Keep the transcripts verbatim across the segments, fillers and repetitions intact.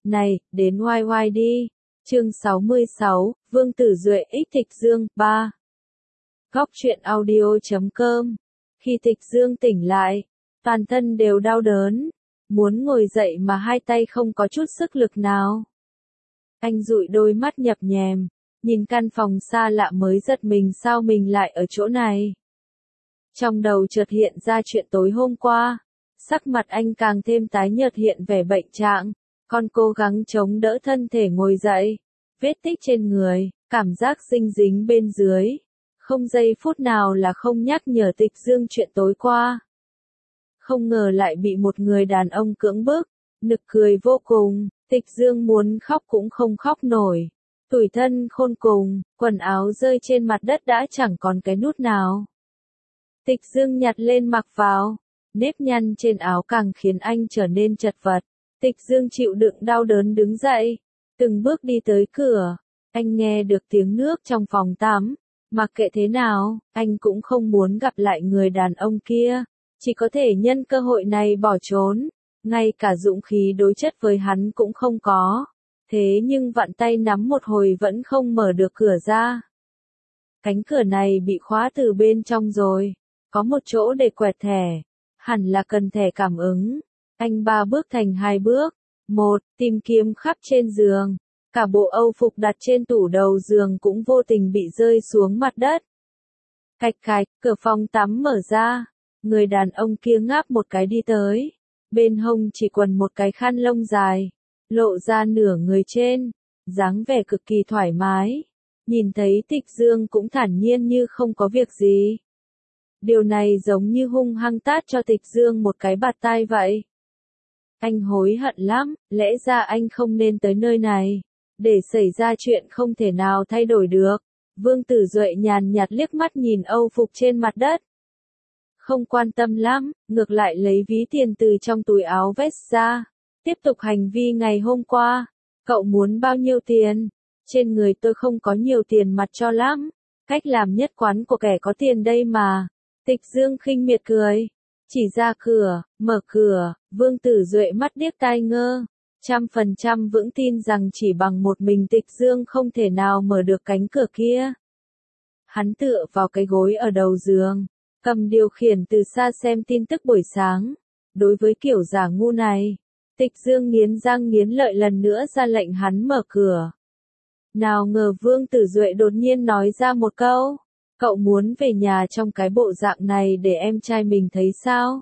Này, đến oai oai đi. Chương sáu mươi sáu, Vương Tử Duệ ích Tịch Dương, ba. Góc truyện audio chấm com. Khi Tịch Dương tỉnh lại, toàn thân đều đau đớn, muốn ngồi dậy mà hai tay không có chút sức lực nào. Anh dụi đôi mắt nhập nhèm, nhìn căn phòng xa lạ mới giật mình sao mình lại ở chỗ này. Trong đầu chợt hiện ra chuyện tối hôm qua, sắc mặt anh càng thêm tái nhợt hiện vẻ bệnh trạng, còn cố gắng chống đỡ thân thể ngồi dậy, vết tích trên người, cảm giác dinh dính bên dưới, không giây phút nào là không nhắc nhở Tịch Dương chuyện tối qua. Không ngờ lại bị một người đàn ông cưỡng bức, nực cười vô cùng, Tịch Dương muốn khóc cũng không khóc nổi, tủi thân khôn cùng, quần áo rơi trên mặt đất đã chẳng còn cái nút nào. Tịch Dương nhặt lên mặc vào, nếp nhăn trên áo càng khiến anh trở nên chật vật. Tịch Dương chịu đựng đau đớn đứng dậy, từng bước đi tới cửa, anh nghe được tiếng nước trong phòng tắm, mặc kệ thế nào, anh cũng không muốn gặp lại người đàn ông kia, chỉ có thể nhân cơ hội này bỏ trốn, ngay cả dũng khí đối chất với hắn cũng không có, thế nhưng vặn tay nắm một hồi vẫn không mở được cửa ra. Cánh cửa này bị khóa từ bên trong rồi, có một chỗ để quẹt thẻ, hẳn là cần thẻ cảm ứng. Anh ba bước thành hai bước. Một, tìm kiếm khắp trên giường. Cả bộ âu phục đặt trên tủ đầu giường cũng vô tình bị rơi xuống mặt đất. Cạch cạch, cửa phòng tắm mở ra. Người đàn ông kia ngáp một cái đi tới. Bên hông chỉ quần một cái khăn lông dài. Lộ ra nửa người trên. Dáng vẻ cực kỳ thoải mái. Nhìn thấy Tịch Dương cũng thản nhiên như không có việc gì. Điều này giống như hung hăng tát cho Tịch Dương một cái bạt tai vậy. Anh hối hận lắm, lẽ ra anh không nên tới nơi này, để xảy ra chuyện không thể nào thay đổi được. Vương Tử Duệ nhàn nhạt liếc mắt nhìn âu phục trên mặt đất. Không quan tâm lắm, ngược lại lấy ví tiền từ trong túi áo vest ra. Tiếp tục hành vi ngày hôm qua. Cậu muốn bao nhiêu tiền? Trên người tôi không có nhiều tiền mặt cho lắm. Cách làm nhất quán của kẻ có tiền đây mà. Tịch Dương khinh miệt cười. Chỉ ra cửa, mở cửa, Vương Tử Duệ mắt điếc tai ngơ. Trăm phần trăm vững tin rằng chỉ bằng một mình Tịch Dương không thể nào mở được cánh cửa kia. Hắn tựa vào cái gối ở đầu giường, cầm điều khiển từ xa xem tin tức buổi sáng. Đối với kiểu giả ngu này, Tịch Dương nghiến răng nghiến lợi lần nữa ra lệnh hắn mở cửa. Nào ngờ Vương Tử Duệ đột nhiên nói ra một câu. Cậu muốn về nhà trong cái bộ dạng này để em trai mình thấy sao?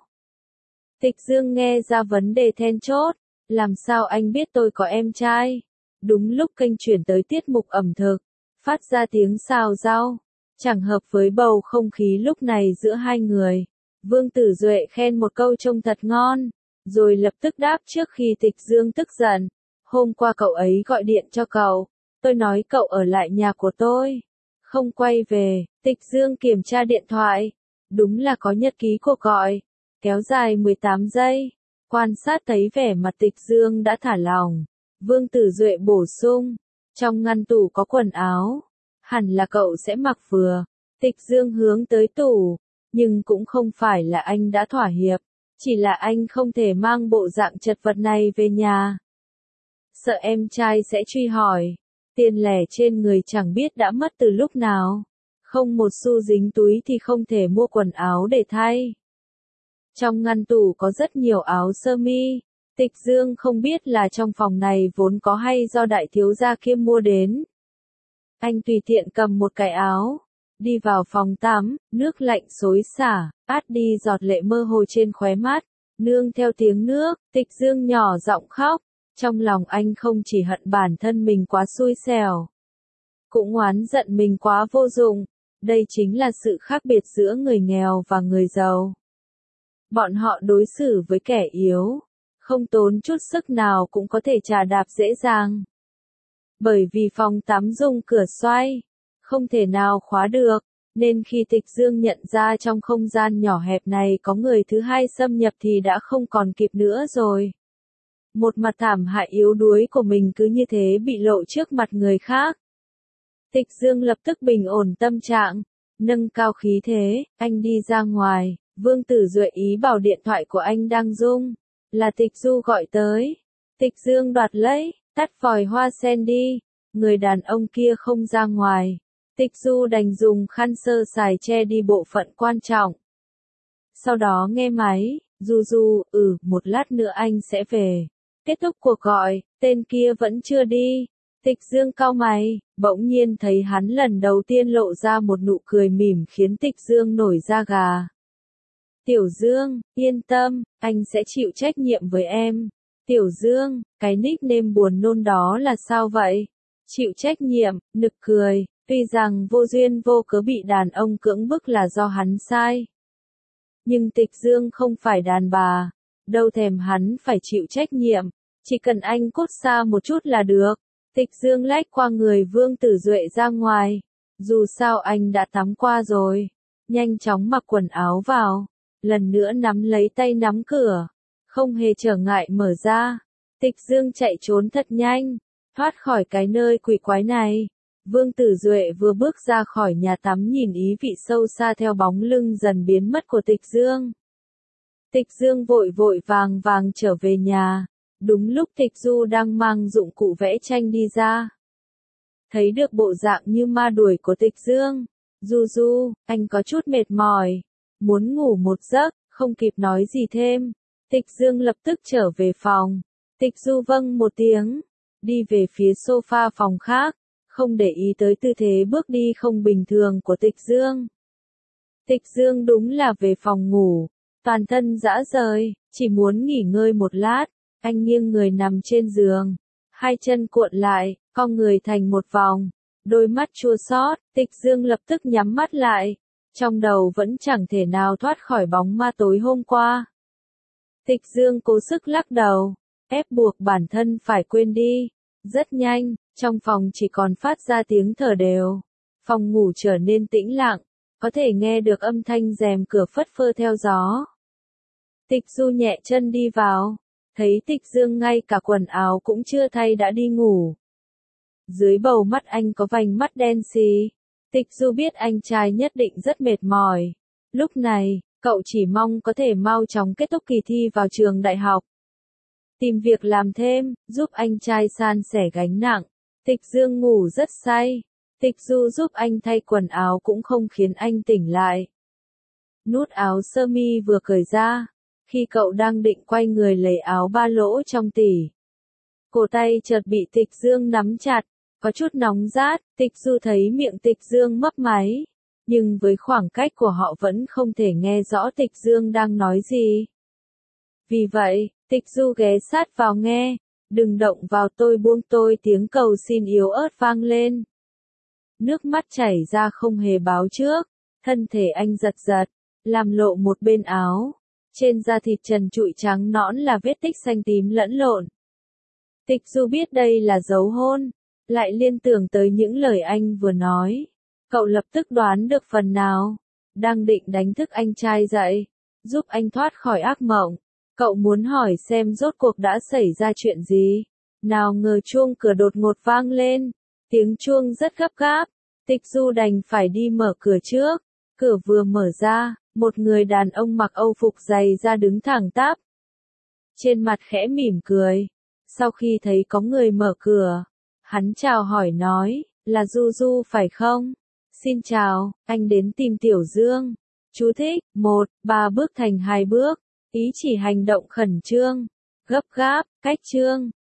Tịch Dương nghe ra vấn đề then chốt. Làm sao anh biết tôi có em trai? Đúng lúc kênh chuyển tới tiết mục ẩm thực, phát ra tiếng xào rau. Chẳng hợp với bầu không khí lúc này giữa hai người. Vương Tử Duệ khen một câu trông thật ngon, rồi lập tức đáp trước khi Tịch Dương tức giận. Hôm qua cậu ấy gọi điện cho cậu, tôi nói cậu ở lại nhà của tôi. Không quay về, Tịch Dương kiểm tra điện thoại. Đúng là có nhật ký cuộc gọi. Kéo dài mười tám giây. Quan sát thấy vẻ mặt Tịch Dương đã thả lỏng. Vương Tử Duệ bổ sung. Trong ngăn tủ có quần áo. Hẳn là cậu sẽ mặc vừa. Tịch Dương hướng tới tủ. Nhưng cũng không phải là anh đã thỏa hiệp. Chỉ là anh không thể mang bộ dạng chật vật này về nhà. Sợ em trai sẽ truy hỏi. Tiền lẻ trên người chẳng biết đã mất từ lúc nào. Không một xu dính túi thì không thể mua quần áo để thay. Trong ngăn tủ có rất nhiều áo sơ mi. Tịch Dương không biết là trong phòng này vốn có hay do đại thiếu gia kia mua đến. Anh tùy tiện cầm một cái áo. Đi vào phòng tắm, nước lạnh xối xả, át đi giọt lệ mơ hồ trên khóe mắt. Nương theo tiếng nước, Tịch Dương nhỏ giọng khóc. Trong lòng anh không chỉ hận bản thân mình quá xui xẻo, cũng oán giận mình quá vô dụng. Đây chính là sự khác biệt giữa người nghèo và người giàu. Bọn họ đối xử với kẻ yếu, không tốn chút sức nào cũng có thể trà đạp dễ dàng. Bởi vì phòng tắm dùng cửa xoay, không thể nào khóa được, nên khi Tịch Dương nhận ra trong không gian nhỏ hẹp này có người thứ hai xâm nhập thì đã không còn kịp nữa rồi. Một mặt thảm hại yếu đuối của mình cứ như thế bị lộ trước mặt người khác. Tịch Dương lập tức bình ổn tâm trạng, nâng cao khí thế, anh đi ra ngoài. Vương Tử Duệ ý bảo điện thoại của anh đang rung, là Tịch Du gọi tới. Tịch Dương đoạt lấy, tắt vòi hoa sen đi. Người đàn ông kia không ra ngoài. Tịch Du đành dùng khăn sơ sài che đi bộ phận quan trọng. Sau đó nghe máy, Du Du, ừ, một lát nữa anh sẽ về. Kết thúc cuộc gọi, tên kia vẫn chưa đi. Tịch Dương cau mày, bỗng nhiên thấy hắn lần đầu tiên lộ ra một nụ cười mỉm khiến Tịch Dương nổi da gà. Tiểu Dương, yên tâm, anh sẽ chịu trách nhiệm với em. Tiểu Dương, cái nickname buồn nôn đó là sao vậy? Chịu trách nhiệm, nực cười, tuy rằng vô duyên vô cớ bị đàn ông cưỡng bức là do hắn sai. Nhưng Tịch Dương không phải đàn bà, đâu thèm hắn phải chịu trách nhiệm, chỉ cần anh cút xa một chút là được. Tịch Dương lách qua người Vương Tử Duệ ra ngoài, dù sao anh đã tắm qua rồi, nhanh chóng mặc quần áo vào, lần nữa nắm lấy tay nắm cửa, không hề trở ngại mở ra. Tịch Dương chạy trốn thật nhanh, thoát khỏi cái nơi quỷ quái này. Vương Tử Duệ vừa bước ra khỏi nhà tắm nhìn ý vị sâu xa theo bóng lưng dần biến mất của Tịch Dương. Tịch Dương vội vội vàng vàng trở về nhà, đúng lúc Tịch Du đang mang dụng cụ vẽ tranh đi ra. Thấy được bộ dạng như ma đuổi của Tịch Dương, Du Du, anh có chút mệt mỏi, muốn ngủ một giấc, không kịp nói gì thêm. Tịch Dương lập tức trở về phòng. Tịch Du vâng một tiếng, đi về phía sofa phòng khác, không để ý tới tư thế bước đi không bình thường của Tịch Dương. Tịch Dương đúng là về phòng ngủ, toàn thân rã rời, chỉ muốn nghỉ ngơi một lát. Anh nghiêng người nằm trên giường, hai chân cuộn lại, cong người thành một vòng, đôi mắt chua xót. Tịch Dương lập tức nhắm mắt lại, trong đầu vẫn chẳng thể nào thoát khỏi bóng ma tối hôm qua. Tịch Dương cố sức lắc đầu, ép buộc bản thân phải quên đi. Rất nhanh, trong phòng chỉ còn phát ra tiếng thở đều. Phòng ngủ trở nên tĩnh lặng, có thể nghe được âm thanh rèm cửa phất phơ theo gió. Tịch Du nhẹ chân đi vào, thấy Tịch Dương ngay cả quần áo cũng chưa thay đã đi ngủ. Dưới bầu mắt anh có vành mắt đen xì. Tịch Du biết anh trai nhất định rất mệt mỏi. Lúc này, cậu chỉ mong có thể mau chóng kết thúc kỳ thi vào trường đại học. Tìm việc làm thêm, giúp anh trai san sẻ gánh nặng. Tịch Dương ngủ rất say. Tịch Du giúp anh thay quần áo cũng không khiến anh tỉnh lại. Nút áo sơ mi vừa cởi ra, khi cậu đang định quay người lấy áo ba lỗ trong tỉ, cổ tay chợt bị Tịch Dương nắm chặt, có chút nóng rát. Tịch Du thấy miệng Tịch Dương mấp máy, nhưng với khoảng cách của họ vẫn không thể nghe rõ Tịch Dương đang nói gì. Vì vậy, Tịch Du ghé sát vào nghe, đừng động vào tôi, buông tôi, tiếng cầu xin yếu ớt vang lên. Nước mắt chảy ra không hề báo trước, thân thể anh giật giật, làm lộ một bên áo. Trên da thịt trần trụi trắng nõn là vết tích xanh tím lẫn lộn. Tịch Du biết đây là dấu hôn, lại liên tưởng tới những lời anh vừa nói. Cậu lập tức đoán được phần nào. Đang định đánh thức anh trai dậy, giúp anh thoát khỏi ác mộng. Cậu muốn hỏi xem rốt cuộc đã xảy ra chuyện gì. Nào ngờ chuông cửa đột ngột vang lên. Tiếng chuông rất gấp gáp. Tịch Du đành phải đi mở cửa trước. Cửa vừa mở ra, một người đàn ông mặc âu phục dày da đứng thẳng tắp. Trên mặt khẽ mỉm cười. Sau khi thấy có người mở cửa, hắn chào hỏi nói, là Du Du phải không? Xin chào, anh đến tìm Tiểu Dương. Chú thích, một, ba bước thành hai bước. Ý chỉ hành động khẩn trương, gấp gáp, cách trương.